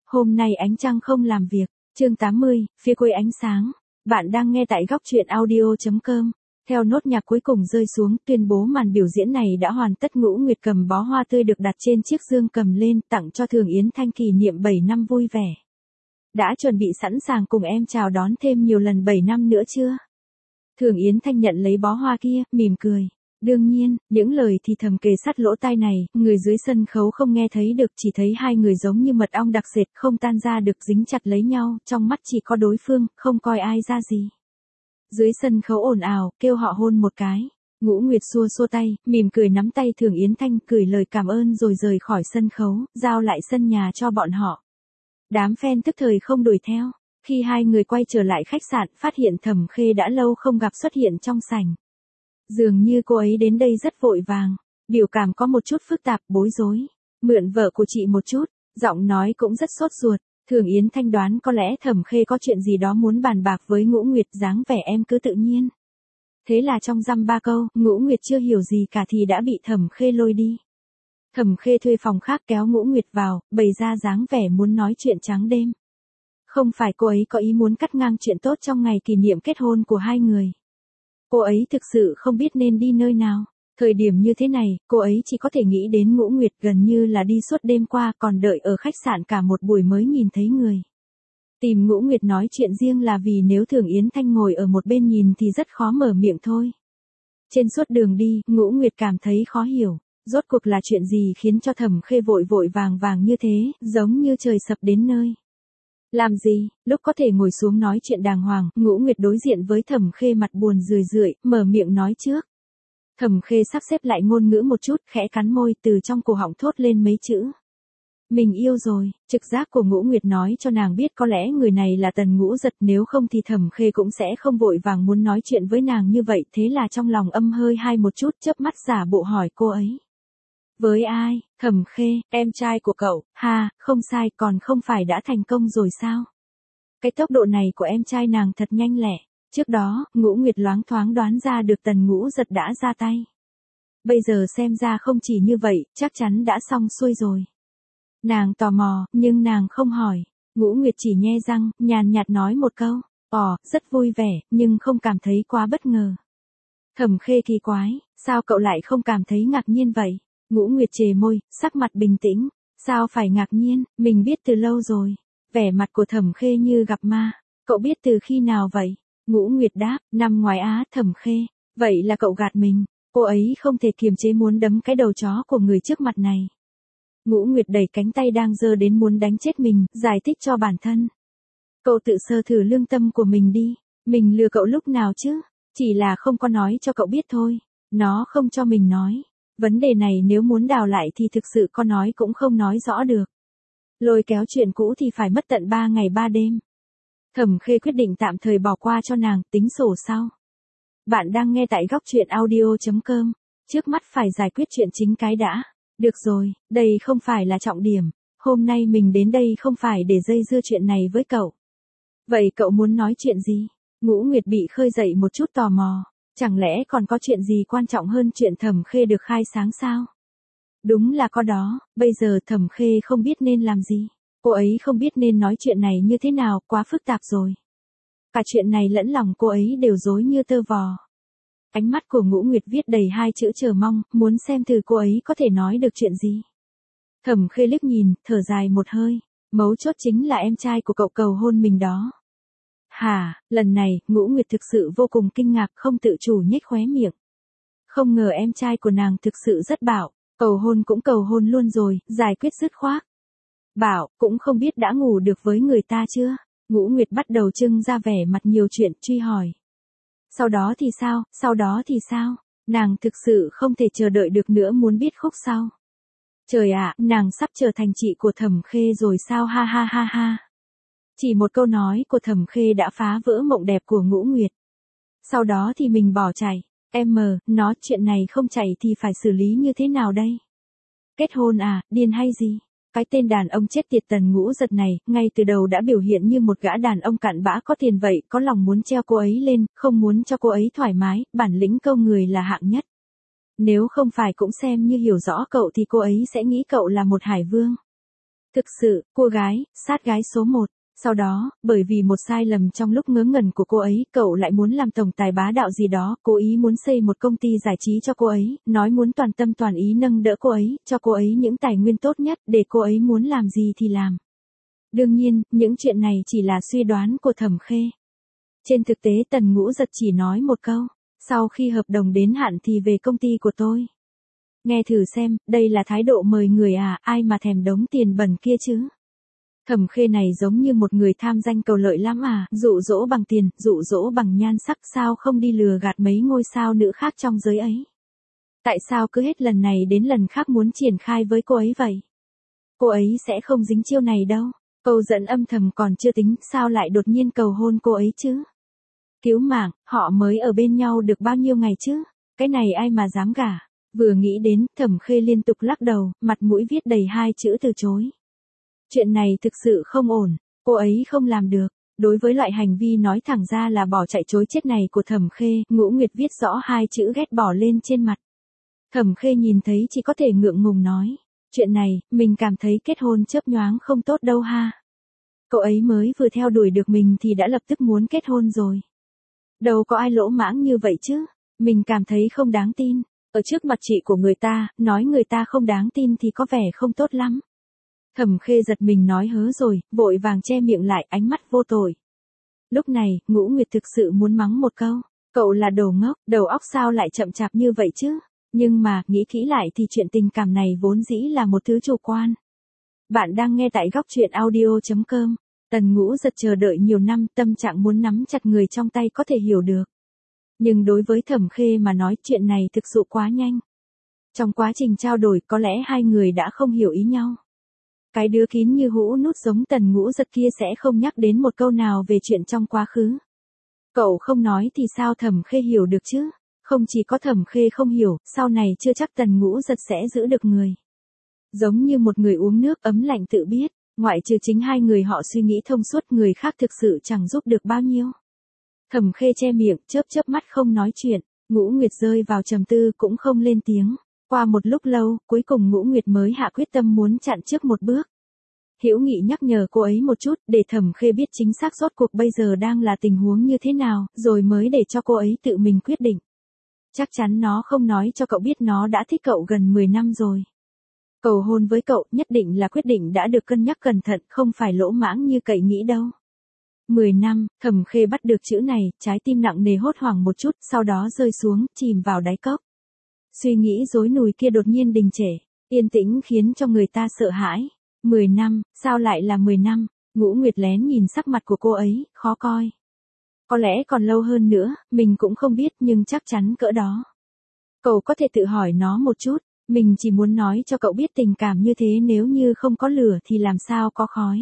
Hôm nay ánh trăng không làm việc. Chương 80, phía cuối ánh sáng. Bạn đang nghe tại góc truyện audio.com. Theo nốt nhạc cuối cùng rơi xuống, tuyên bố màn biểu diễn này đã hoàn tất. Ngũ Nguyệt cầm bó hoa tươi được đặt trên chiếc dương cầm lên, tặng cho Thường Yến Thanh kỷ niệm 7 năm vui vẻ. Đã chuẩn bị sẵn sàng cùng em chào đón thêm nhiều lần 7 năm nữa chưa? Thường Yến Thanh nhận lấy bó hoa kia, mỉm cười. Đương nhiên, những lời thì thầm kề sát lỗ tai này, người dưới sân khấu không nghe thấy được, chỉ thấy hai người giống như mật ong đặc sệt, không tan ra được, dính chặt lấy nhau, trong mắt chỉ có đối phương, không coi ai ra gì. Dưới sân khấu ồn ào, kêu họ hôn một cái. Ngũ Nguyệt xua xua tay, mỉm cười nắm tay Thường Yến Thanh, gửi lời cảm ơn rồi rời khỏi sân khấu, giao lại sân nhà cho bọn họ. Đám fan tức thời không đuổi theo. Khi hai người quay trở lại khách sạn, phát hiện Thẩm Khê đã lâu không gặp xuất hiện trong sảnh. Dường như cô ấy đến đây rất vội vàng, biểu cảm có một chút phức tạp, bối rối. Mượn vợ của chị một chút, giọng nói cũng rất sốt ruột. Thường Yến Thanh đoán có lẽ Thẩm Khê có chuyện gì đó muốn bàn bạc với Ngũ Nguyệt, dáng vẻ em cứ tự nhiên. Thế là trong dăm ba câu, Ngũ Nguyệt chưa hiểu gì cả thì đã bị Thẩm Khê lôi đi. Thẩm Khê thuê phòng khác kéo Ngũ Nguyệt vào, bày ra dáng vẻ muốn nói chuyện trắng đêm. Không phải cô ấy có ý muốn cắt ngang chuyện tốt trong ngày kỷ niệm kết hôn của hai người. Cô ấy thực sự không biết nên đi nơi nào. Thời điểm như thế này, cô ấy chỉ có thể nghĩ đến Ngũ Nguyệt, gần như là đi suốt đêm qua, còn đợi ở khách sạn cả một buổi mới nhìn thấy người. Tìm Ngũ Nguyệt nói chuyện riêng là vì nếu Thường Yến Thanh ngồi ở một bên nhìn thì rất khó mở miệng thôi. Trên suốt đường đi, Ngũ Nguyệt cảm thấy khó hiểu. Rốt cuộc là chuyện gì khiến cho Thẩm Khê vội vội vàng vàng như thế, giống như trời sập đến nơi. Làm gì, lúc có thể ngồi xuống nói chuyện đàng hoàng, Ngũ Nguyệt đối diện với Thẩm Khê mặt buồn rười rượi, mở miệng nói trước. Thẩm Khê sắp xếp lại ngôn ngữ một chút, khẽ cắn môi, từ trong cổ họng thốt lên mấy chữ. Mình yêu rồi. Trực giác của Ngũ Nguyệt nói cho nàng biết có lẽ người này là Tần Ngũ Giật, nếu không thì Thẩm Khê cũng sẽ không vội vàng muốn nói chuyện với nàng như vậy, thế là trong lòng âm hơi hai một chút, chớp mắt giả bộ hỏi cô ấy. Với ai? Thẩm Khê, em trai của cậu. Ha, không sai, còn không phải đã thành công rồi sao? Cái tốc độ này của em trai nàng thật nhanh lẹ. Trước đó, Ngũ Nguyệt loáng thoáng đoán ra được Tần Ngũ Giật đã ra tay. Bây giờ xem ra không chỉ như vậy, chắc chắn đã xong xuôi rồi. Nàng tò mò, nhưng nàng không hỏi. Ngũ Nguyệt chỉ nhe răng, nhàn nhạt nói một câu. Rất vui vẻ, nhưng không cảm thấy quá bất ngờ. Thẩm Khê kỳ quái, sao cậu lại không cảm thấy ngạc nhiên vậy? Ngũ Nguyệt chề môi, sắc mặt bình tĩnh. Sao phải ngạc nhiên, mình biết từ lâu rồi. Vẻ mặt của Thẩm Khê như gặp ma. Cậu biết từ khi nào vậy? Ngũ Nguyệt đáp, năm ngoái á. Thẩm Khê, vậy là cậu gạt mình. Cô ấy không thể kiềm chế muốn đấm cái đầu chó của người trước mặt này. Ngũ Nguyệt đẩy cánh tay đang giơ đến muốn đánh chết mình, giải thích cho bản thân. Cậu tự sờ thử lương tâm của mình đi. Mình lừa cậu lúc nào chứ? Chỉ là không có nói cho cậu biết thôi. Nó không cho mình nói. Vấn đề này nếu muốn đào lại thì thực sự có nói cũng không nói rõ được. Lôi kéo chuyện cũ thì phải mất tận 3 ngày 3 đêm. Thẩm Khê quyết định tạm thời bỏ qua cho nàng, tính sổ sau. Bạn đang nghe tại góc truyện audio.com. Trước mắt phải giải quyết chuyện chính cái đã. Được rồi, đây không phải là trọng điểm. Hôm nay mình đến đây không phải để dây dưa chuyện này với cậu. Vậy cậu muốn nói chuyện gì? Ngũ Nguyệt bị khơi dậy một chút tò mò. Chẳng lẽ còn có chuyện gì quan trọng hơn chuyện Thẩm Khê được khai sáng sao? Đúng là có đó, bây giờ Thẩm Khê không biết nên làm gì. Cô ấy không biết nên nói chuyện này như thế nào, quá phức tạp rồi. Cả chuyện này lẫn lòng cô ấy đều rối như tơ vò. Ánh mắt của Ngũ Nguyệt viết đầy hai chữ chờ mong, muốn xem thử cô ấy có thể nói được chuyện gì. Thẩm Khê liếc nhìn, thở dài một hơi. Mấu chốt chính là em trai của cậu cầu hôn mình đó. Hả, lần này, Ngũ Nguyệt thực sự vô cùng kinh ngạc, không tự chủ nhếch khóe miệng. Không ngờ em trai của nàng thực sự rất bạo, cầu hôn cũng cầu hôn luôn rồi, giải quyết dứt khoát. Bảo, cũng không biết đã ngủ được với người ta chưa? Ngũ Nguyệt bắt đầu trưng ra vẻ mặt nhiều chuyện, truy hỏi. Sau đó thì sao, sau đó thì sao? Nàng thực sự không thể chờ đợi được nữa, muốn biết khúc sau. Trời ạ, nàng sắp trở thành chị của Thẩm Khê rồi sao, ha ha ha ha. Chỉ một câu nói của Thẩm Khê đã phá vỡ mộng đẹp của Ngũ Nguyệt. Sau đó thì mình bỏ chạy. Nó chuyện này không chạy thì phải xử lý như thế nào đây? Kết hôn à, điên hay gì? Cái tên đàn ông chết tiệt Tần Ngũ Giật này, ngay từ đầu đã biểu hiện như một gã đàn ông cặn bã có tiền vậy, có lòng muốn treo cô ấy lên, không muốn cho cô ấy thoải mái, bản lĩnh câu người là hạng nhất. Nếu không phải cũng xem như hiểu rõ cậu thì cô ấy sẽ nghĩ cậu là một hải vương. Thực sự, cô gái, sát gái số 1. Sau đó, bởi vì một sai lầm trong lúc ngớ ngẩn của cô ấy, cậu lại muốn làm tổng tài bá đạo gì đó, cố ý muốn xây một công ty giải trí cho cô ấy, nói muốn toàn tâm toàn ý nâng đỡ cô ấy, cho cô ấy những tài nguyên tốt nhất, để cô ấy muốn làm gì thì làm. Đương nhiên, những chuyện này chỉ là suy đoán của Thẩm Khê. Trên thực tế Tần Ngũ Giật chỉ nói một câu, sau khi hợp đồng đến hạn thì về công ty của tôi. Nghe thử xem, đây là thái độ mời người à, ai mà thèm đống tiền bẩn kia chứ. Thẩm Khê này giống như một người tham danh cầu lợi lắm à, dụ dỗ bằng tiền, dụ dỗ bằng nhan sắc, sao không đi lừa gạt mấy ngôi sao nữ khác trong giới ấy. Tại sao cứ hết lần này đến lần khác muốn triển khai với cô ấy vậy? Cô ấy sẽ không dính chiêu này đâu. Câu dẫn âm thầm còn chưa tính, sao lại đột nhiên cầu hôn cô ấy chứ? Cứu mạng, họ mới ở bên nhau được bao nhiêu ngày chứ? Cái này ai mà dám gả? Vừa nghĩ đến, Thẩm Khê liên tục lắc đầu, mặt mũi viết đầy hai chữ từ chối. Chuyện này thực sự không ổn, cô ấy không làm được. Đối với loại hành vi nói thẳng ra là bỏ chạy chối chết này của Thẩm Khê, Ngũ Nguyệt viết rõ hai chữ ghét bỏ lên trên mặt. Thẩm Khê nhìn thấy chỉ có thể ngượng ngùng nói. Chuyện này, mình cảm thấy kết hôn chớp nhoáng không tốt đâu ha. Cậu ấy mới vừa theo đuổi được mình thì đã lập tức muốn kết hôn rồi. Đâu có ai lỗ mãng như vậy chứ, mình cảm thấy không đáng tin. Ở trước mặt chị của người ta, nói người ta không đáng tin thì có vẻ không tốt lắm. Thẩm Khê giật mình nói hớ rồi, vội vàng che miệng lại, ánh mắt vô tội. Lúc này, Ngũ Nguyệt thực sự muốn mắng một câu. Cậu là đồ ngốc, đầu óc sao lại chậm chạp như vậy chứ? Nhưng mà, nghĩ kỹ lại thì chuyện tình cảm này vốn dĩ là một thứ chủ quan. Bạn đang nghe tại góc truyện audio.com. Tần Ngũ Giật chờ đợi nhiều năm, tâm trạng muốn nắm chặt người trong tay có thể hiểu được. Nhưng đối với Thẩm Khê mà nói chuyện này thực sự quá nhanh. Trong quá trình trao đổi có lẽ hai người đã không hiểu ý nhau. Cái đứa kín như hũ nút giống Tần Ngũ Giật kia sẽ không nhắc đến một câu nào về chuyện trong quá khứ. Cậu không nói thì sao Thẩm Khê hiểu được chứ? Không chỉ có Thẩm Khê không hiểu, sau này chưa chắc Tần Ngũ Giật sẽ giữ được người. Giống như một người uống nước ấm lạnh tự biết, ngoại trừ chính hai người họ suy nghĩ thông suốt, người khác thực sự chẳng giúp được bao nhiêu. Thẩm Khê che miệng, chớp mắt không nói chuyện, Ngũ Nguyệt rơi vào trầm tư cũng không lên tiếng. Qua một lúc lâu, cuối cùng Ngũ Nguyệt mới hạ quyết tâm muốn chặn trước một bước. Hữu Nghị nhắc nhở cô ấy một chút, để Thẩm Khê biết chính xác rốt cuộc bây giờ đang là tình huống như thế nào, rồi mới để cho cô ấy tự mình quyết định. Chắc chắn nó không nói cho cậu biết nó đã thích cậu gần 10 năm rồi. Cầu hôn với cậu nhất định là quyết định đã được cân nhắc cẩn thận, không phải lỗ mãng như cậy nghĩ đâu. 10 năm, Thẩm Khê bắt được chữ này, trái tim nặng nề hốt hoảng một chút, sau đó rơi xuống, chìm vào đáy cốc. Suy nghĩ rối nùi kia đột nhiên đình trệ, yên tĩnh khiến cho người ta sợ hãi. 10 năm, sao lại là 10 năm? Ngũ Nguyệt lén nhìn sắc mặt của cô ấy, khó coi. Có lẽ còn lâu hơn nữa, mình cũng không biết nhưng chắc chắn cỡ đó. Cậu có thể tự hỏi nó một chút, mình chỉ muốn nói cho cậu biết tình cảm như thế nếu như không có lửa thì làm sao có khói.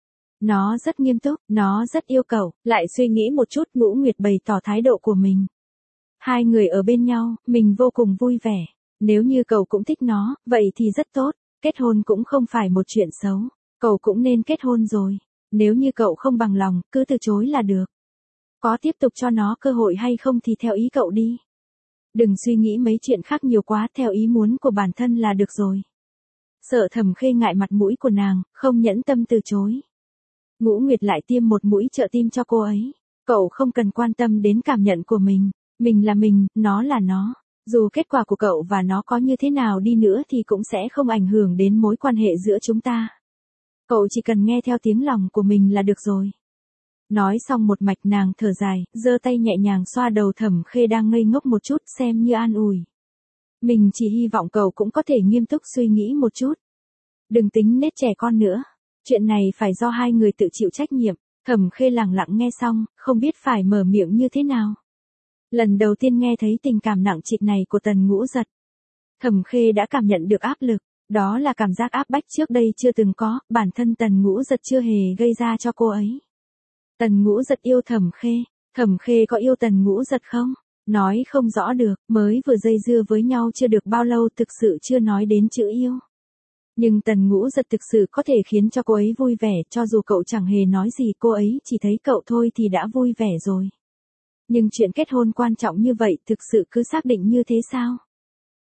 Nó rất nghiêm túc, nó rất yêu cậu, lại suy nghĩ một chút Ngũ Nguyệt bày tỏ thái độ của mình. Hai người ở bên nhau, mình vô cùng vui vẻ. Nếu như cậu cũng thích nó, vậy thì rất tốt, kết hôn cũng không phải một chuyện xấu. Cậu cũng nên kết hôn rồi. Nếu như cậu không bằng lòng, cứ từ chối là được. Có tiếp tục cho nó cơ hội hay không thì theo ý cậu đi. Đừng suy nghĩ mấy chuyện khác nhiều quá, theo ý muốn của bản thân là được rồi. Sợ Thẩm Khê ngại mặt mũi của nàng, không nhẫn tâm từ chối. Ngũ Nguyệt lại tiêm một mũi trợ tim cho cô ấy. Cậu không cần quan tâm đến cảm nhận của mình. Mình là mình, nó là nó. Dù kết quả của cậu và nó có như thế nào đi nữa thì cũng sẽ không ảnh hưởng đến mối quan hệ giữa chúng ta. Cậu chỉ cần nghe theo tiếng lòng của mình là được rồi. Nói xong một mạch nàng thở dài, giơ tay nhẹ nhàng xoa đầu Thẩm Khê đang ngây ngốc một chút xem như an ủi. Mình chỉ hy vọng cậu cũng có thể nghiêm túc suy nghĩ một chút. Đừng tính nết trẻ con nữa. Chuyện này phải do hai người tự chịu trách nhiệm. Thẩm Khê lặng lặng nghe xong, không biết phải mở miệng như thế nào. Lần đầu tiên nghe thấy tình cảm nặng trịch này của Tần Ngũ Giật. Thẩm Khê đã cảm nhận được áp lực. Đó là cảm giác áp bách trước đây chưa từng có, bản thân Tần Ngũ Giật chưa hề gây ra cho cô ấy. Tần Ngũ Giật yêu Thẩm Khê có yêu Tần Ngũ Giật không? Nói không rõ được, mới vừa dây dưa với nhau chưa được bao lâu thực sự chưa nói đến chữ yêu. Nhưng Tần Ngũ Giật thực sự có thể khiến cho cô ấy vui vẻ, cho dù cậu chẳng hề nói gì cô ấy chỉ thấy cậu thôi thì đã vui vẻ rồi. Nhưng chuyện kết hôn quan trọng như vậy thực sự cứ xác định như thế sao?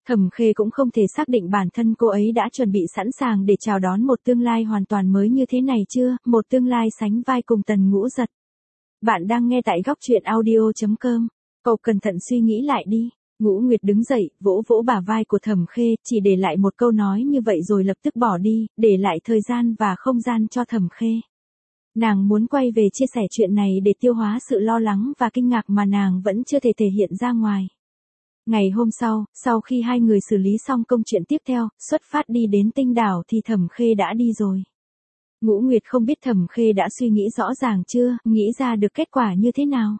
Thẩm Khê cũng không thể xác định bản thân cô ấy đã chuẩn bị sẵn sàng để chào đón một tương lai hoàn toàn mới như thế này chưa, một tương lai sánh vai cùng Tần Ngũ Giật. Bạn đang nghe tại góc truyện audio.com. Cậu cẩn thận suy nghĩ lại đi. Ngũ Nguyệt đứng dậy, vỗ vỗ bả vai của Thẩm Khê, chỉ để lại một câu nói như vậy rồi lập tức bỏ đi, để lại thời gian và không gian cho Thẩm Khê. Nàng muốn quay về chia sẻ chuyện này để tiêu hóa sự lo lắng và kinh ngạc mà nàng vẫn chưa thể thể hiện ra ngoài. Ngày hôm sau khi hai người xử lý xong công chuyện tiếp theo, xuất phát đi đến Tinh Đảo thì Thẩm Khê đã đi rồi. Ngũ Nguyệt không biết Thẩm Khê đã suy nghĩ rõ ràng chưa, nghĩ ra được kết quả như thế nào.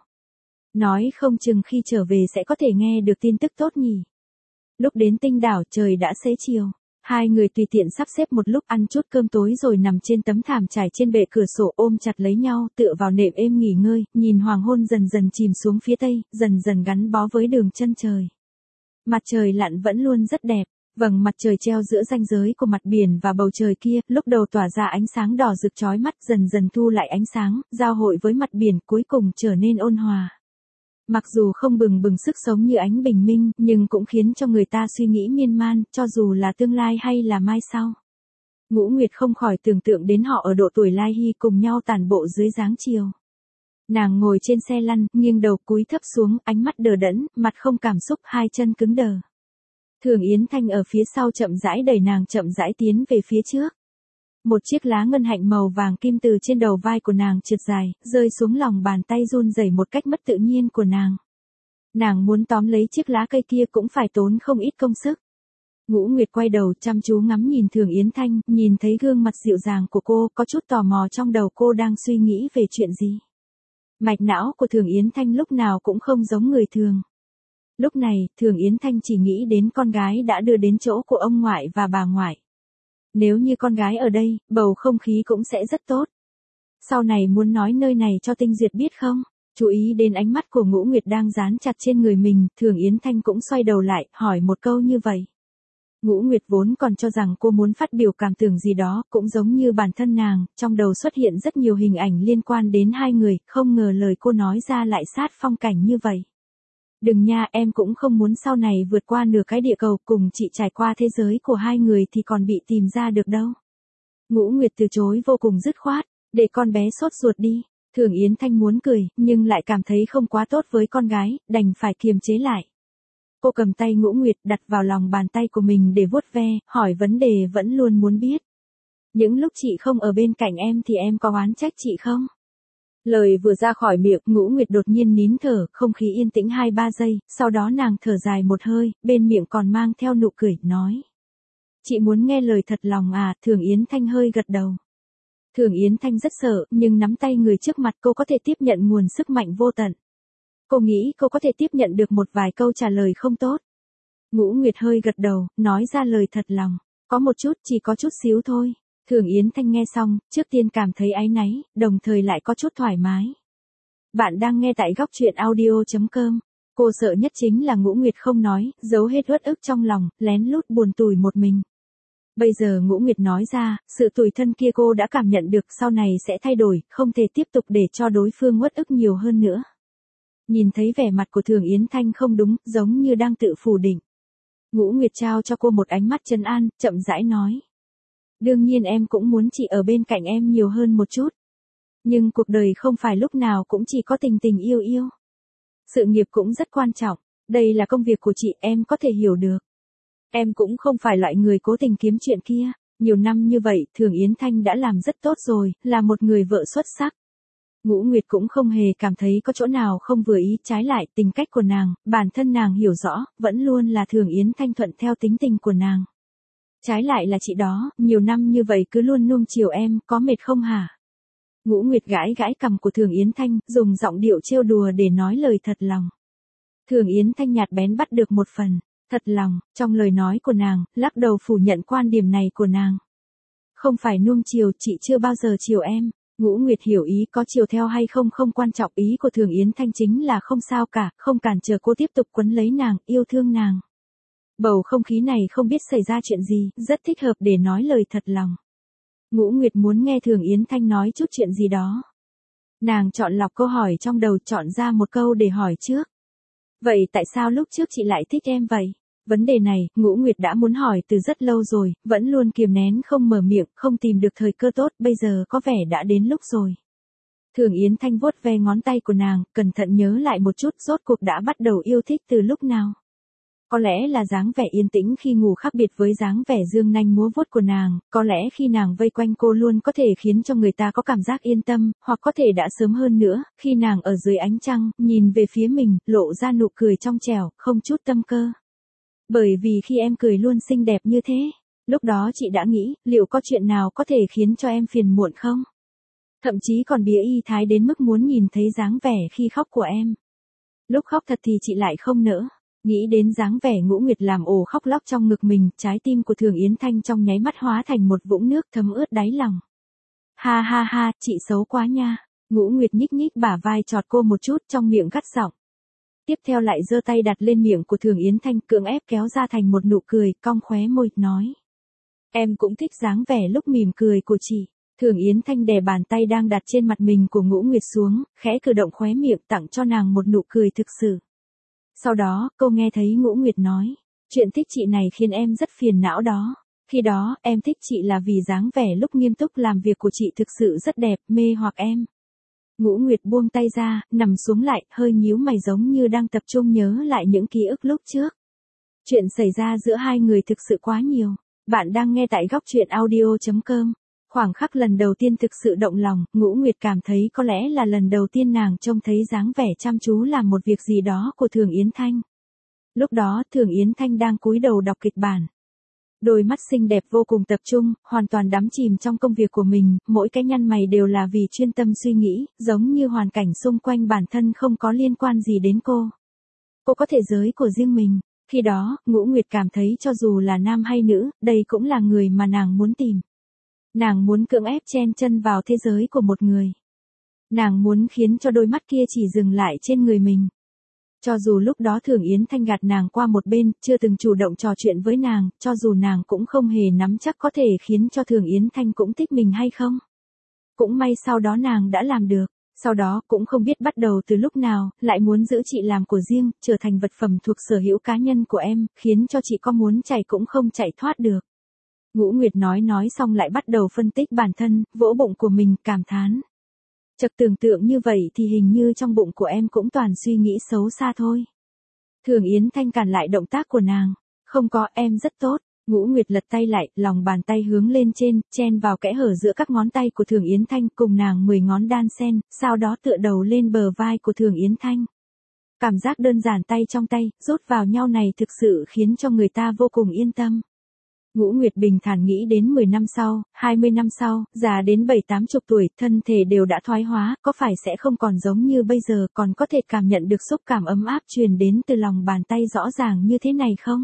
Nói không chừng khi trở về sẽ có thể nghe được tin tức tốt nhỉ. Lúc đến Tinh Đảo trời đã xế chiều. Hai người tùy tiện sắp xếp một lúc ăn chút cơm tối rồi nằm trên tấm thảm trải trên bệ cửa sổ ôm chặt lấy nhau tựa vào nệm êm nghỉ ngơi, nhìn hoàng hôn dần dần chìm xuống phía tây, dần dần gắn bó với đường chân trời. Mặt trời lặn vẫn luôn rất đẹp, vầng mặt trời treo giữa ranh giới của mặt biển và bầu trời kia, lúc đầu tỏa ra ánh sáng đỏ rực chói mắt dần dần thu lại ánh sáng, giao hội với mặt biển cuối cùng trở nên ôn hòa. Mặc dù không bừng bừng sức sống như ánh bình minh, nhưng cũng khiến cho người ta suy nghĩ miên man, cho dù là tương lai hay là mai sau. Ngũ Nguyệt không khỏi tưởng tượng đến họ ở độ tuổi Lai Hy cùng nhau tản bộ dưới dáng chiều. Nàng ngồi trên xe lăn, nghiêng đầu cúi thấp xuống, ánh mắt đờ đẫn, mặt không cảm xúc, hai chân cứng đờ. Thường Yến Thanh ở phía sau chậm rãi đẩy nàng chậm rãi tiến về phía trước. Một chiếc lá ngân hạnh màu vàng kim từ trên đầu vai của nàng trượt dài, rơi xuống lòng bàn tay run rẩy một cách mất tự nhiên của nàng. Nàng muốn tóm lấy chiếc lá cây kia cũng phải tốn không ít công sức. Ngũ Nguyệt quay đầu chăm chú ngắm nhìn Thường Yến Thanh, nhìn thấy gương mặt dịu dàng của cô, có chút tò mò trong đầu cô đang suy nghĩ về chuyện gì. Mạch não của Thường Yến Thanh lúc nào cũng không giống người thường. Lúc này, Thường Yến Thanh chỉ nghĩ đến con gái đã đưa đến chỗ của ông ngoại và bà ngoại. Nếu như con gái ở đây, bầu không khí cũng sẽ rất tốt. Sau này muốn nói nơi này cho Tinh Duyệt biết không? Chú ý đến ánh mắt của Ngũ Nguyệt đang dán chặt trên người mình, Thường Yến Thanh cũng xoay đầu lại, hỏi một câu như vậy. Ngũ Nguyệt vốn còn cho rằng cô muốn phát biểu cảm tưởng gì đó, cũng giống như bản thân nàng, trong đầu xuất hiện rất nhiều hình ảnh liên quan đến hai người, không ngờ lời cô nói ra lại sát phong cảnh như vậy. Đừng nha, em cũng không muốn sau này vượt qua nửa cái địa cầu cùng chị trải qua thế giới của hai người thì còn bị tìm ra được đâu. Ngũ Nguyệt từ chối vô cùng dứt khoát, để con bé sốt ruột đi. Thường Yến Thanh muốn cười, nhưng lại cảm thấy không quá tốt với con gái, đành phải kiềm chế lại. Cô cầm tay Ngũ Nguyệt đặt vào lòng bàn tay của mình để vuốt ve, hỏi vấn đề vẫn luôn muốn biết. Những lúc chị không ở bên cạnh em thì em có oán trách chị không? Lời vừa ra khỏi miệng, Ngũ Nguyệt đột nhiên nín thở, không khí yên tĩnh 2-3 giây, sau đó nàng thở dài một hơi, bên miệng còn mang theo nụ cười, nói. Chị muốn nghe lời thật lòng à? Thường Yến Thanh hơi gật đầu. Thường Yến Thanh rất sợ, nhưng nắm tay người trước mặt cô có thể tiếp nhận nguồn sức mạnh vô tận. Cô nghĩ cô có thể tiếp nhận được một vài câu trả lời không tốt. Ngũ Nguyệt hơi gật đầu, nói ra lời thật lòng. Có một chút, chỉ có chút xíu thôi. Thường Yến Thanh nghe xong, trước tiên cảm thấy áy náy, đồng thời lại có chút thoải mái. Bạn đang nghe tại góc truyện audio.com. Cô sợ nhất chính là Ngũ Nguyệt không nói, giấu hết uất ức trong lòng, lén lút buồn tủi một mình. Bây giờ Ngũ Nguyệt nói ra, sự tủi thân kia cô đã cảm nhận được, sau này sẽ thay đổi, không thể tiếp tục để cho đối phương uất ức nhiều hơn nữa. Nhìn thấy vẻ mặt của Thường Yến Thanh không đúng, giống như đang tự phủ định. Ngũ Nguyệt trao cho cô một ánh mắt trấn an, chậm rãi nói. Đương nhiên em cũng muốn chị ở bên cạnh em nhiều hơn một chút. Nhưng cuộc đời không phải lúc nào cũng chỉ có tình tình yêu yêu. Sự nghiệp cũng rất quan trọng, đây là công việc của chị, em có thể hiểu được. Em cũng không phải loại người cố tình kiếm chuyện kia, nhiều năm như vậy Thường Yến Thanh đã làm rất tốt rồi, là một người vợ xuất sắc. Ngũ Nguyệt cũng không hề cảm thấy có chỗ nào không vừa ý, trái lại tính cách của nàng, bản thân nàng hiểu rõ, vẫn luôn là Thường Yến Thanh thuận theo tính tình của nàng. Trái lại là chị đó, nhiều năm như vậy cứ luôn nuông chiều em, có mệt không hả? Ngũ Nguyệt gãi gãi cằm của Thường Yến Thanh, dùng giọng điệu trêu đùa để nói lời thật lòng. Thường Yến Thanh nhạt bén bắt được một phần, thật lòng, trong lời nói của nàng, lắc đầu phủ nhận quan điểm này của nàng. Không phải nuông chiều, chị chưa bao giờ chiều em. Ngũ Nguyệt hiểu ý, có chiều theo hay không không quan trọng, ý của Thường Yến Thanh chính là không sao cả, không cản trở cô tiếp tục quấn lấy nàng, yêu thương nàng. Bầu không khí này không biết xảy ra chuyện gì, rất thích hợp để nói lời thật lòng. Ngũ Nguyệt muốn nghe Thường Yến Thanh nói chút chuyện gì đó. Nàng chọn lọc câu hỏi trong đầu, chọn ra một câu để hỏi trước. Vậy tại sao lúc trước chị lại thích em vậy? Vấn đề này, Ngũ Nguyệt đã muốn hỏi từ rất lâu rồi, vẫn luôn kiềm nén không mở miệng, không tìm được thời cơ tốt, bây giờ có vẻ đã đến lúc rồi. Thường Yến Thanh vuốt ve ngón tay của nàng, cẩn thận nhớ lại một chút rốt cuộc đã bắt đầu yêu thích từ lúc nào. Có lẽ là dáng vẻ yên tĩnh khi ngủ khác biệt với dáng vẻ dương nanh múa vuốt của nàng, có lẽ khi nàng vây quanh cô luôn có thể khiến cho người ta có cảm giác yên tâm, hoặc có thể đã sớm hơn nữa, khi nàng ở dưới ánh trăng, nhìn về phía mình, lộ ra nụ cười trong trẻo, không chút tâm cơ. Bởi vì khi em cười luôn xinh đẹp như thế, lúc đó chị đã nghĩ, liệu có chuyện nào có thể khiến cho em phiền muộn không? Thậm chí còn bía y thái đến mức muốn nhìn thấy dáng vẻ khi khóc của em. Lúc khóc thật thì chị lại không nỡ. Nghĩ đến dáng vẻ Ngũ Nguyệt làm ồ khóc lóc trong ngực mình, trái tim của Thường Yến Thanh trong nháy mắt hóa thành một vũng nước thấm ướt đáy lòng. Ha ha ha, chị xấu quá nha. Ngũ Nguyệt nhích nhích bả vai chọt cô một chút trong miệng gắt giọng. Tiếp theo lại giơ tay đặt lên miệng của Thường Yến Thanh cưỡng ép kéo ra thành một nụ cười, cong khóe môi, nói. Em cũng thích dáng vẻ lúc mỉm cười của chị. Thường Yến Thanh đè bàn tay đang đặt trên mặt mình của Ngũ Nguyệt xuống, khẽ cử động khóe miệng tặng cho nàng một nụ cười thực sự. Sau đó, cô nghe thấy Ngũ Nguyệt nói, chuyện thích chị này khiến em rất phiền não đó. Khi đó, em thích chị là vì dáng vẻ lúc nghiêm túc làm việc của chị thực sự rất đẹp, mê hoặc em. Ngũ Nguyệt buông tay ra, nằm xuống lại, hơi nhíu mày giống như đang tập trung nhớ lại những ký ức lúc trước. Chuyện xảy ra giữa hai người thực sự quá nhiều. Bạn đang nghe tại góc truyện audio.com. Khoảng khắc lần đầu tiên thực sự động lòng, Ngũ Nguyệt cảm thấy có lẽ là lần đầu tiên nàng trông thấy dáng vẻ chăm chú làm một việc gì đó của Thường Yến Thanh. Lúc đó Thường Yến Thanh đang cúi đầu đọc kịch bản. Đôi mắt xinh đẹp vô cùng tập trung, hoàn toàn đắm chìm trong công việc của mình, mỗi cái nhăn mày đều là vì chuyên tâm suy nghĩ, giống như hoàn cảnh xung quanh bản thân không có liên quan gì đến cô. Cô có thể giới của riêng mình. Khi đó, Ngũ Nguyệt cảm thấy cho dù là nam hay nữ, đây cũng là người mà nàng muốn tìm. Nàng muốn cưỡng ép chen chân vào thế giới của một người. Nàng muốn khiến cho đôi mắt kia chỉ dừng lại trên người mình. Cho dù lúc đó Thường Yến Thanh gạt nàng qua một bên, chưa từng chủ động trò chuyện với nàng, cho dù nàng cũng không hề nắm chắc có thể khiến cho Thường Yến Thanh cũng thích mình hay không. Cũng may sau đó nàng đã làm được. Sau đó cũng không biết bắt đầu từ lúc nào, lại muốn giữ chị làm của riêng, trở thành vật phẩm thuộc sở hữu cá nhân của em, khiến cho chị có muốn chạy cũng không chạy thoát được. Ngũ Nguyệt nói xong lại bắt đầu phân tích bản thân, vỗ bụng của mình, cảm thán. Chợt tưởng tượng như vậy thì hình như trong bụng của em cũng toàn suy nghĩ xấu xa thôi. Thường Yến Thanh cản lại động tác của nàng. Không có, em rất tốt. Ngũ Nguyệt lật tay lại, lòng bàn tay hướng lên trên, chen vào kẽ hở giữa các ngón tay của Thường Yến Thanh cùng nàng 10 ngón đan sen, sau đó tựa đầu lên bờ vai của Thường Yến Thanh. Cảm giác đơn giản tay trong tay, rút vào nhau này thực sự khiến cho người ta vô cùng yên tâm. Ngũ Nguyệt bình thản nghĩ đến 10 năm sau, 20 năm sau, già đến 7-80 tuổi, thân thể đều đã thoái hóa, có phải sẽ không còn giống như bây giờ, còn có thể cảm nhận được xúc cảm ấm áp truyền đến từ lòng bàn tay rõ ràng như thế này không?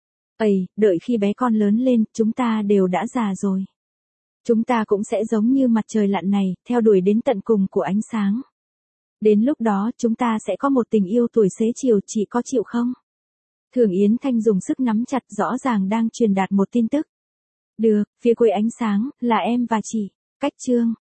Đợi khi bé con lớn lên, chúng ta đều đã già rồi. Chúng ta cũng sẽ giống như mặt trời lặn này, theo đuổi đến tận cùng của ánh sáng. Đến lúc đó chúng ta sẽ có một tình yêu tuổi xế chiều, chị có chịu không? Thường Yến Thanh dùng sức nắm chặt, rõ ràng đang truyền đạt một tin tức. Được, phía cuối ánh sáng, là em và chị. Cách chương.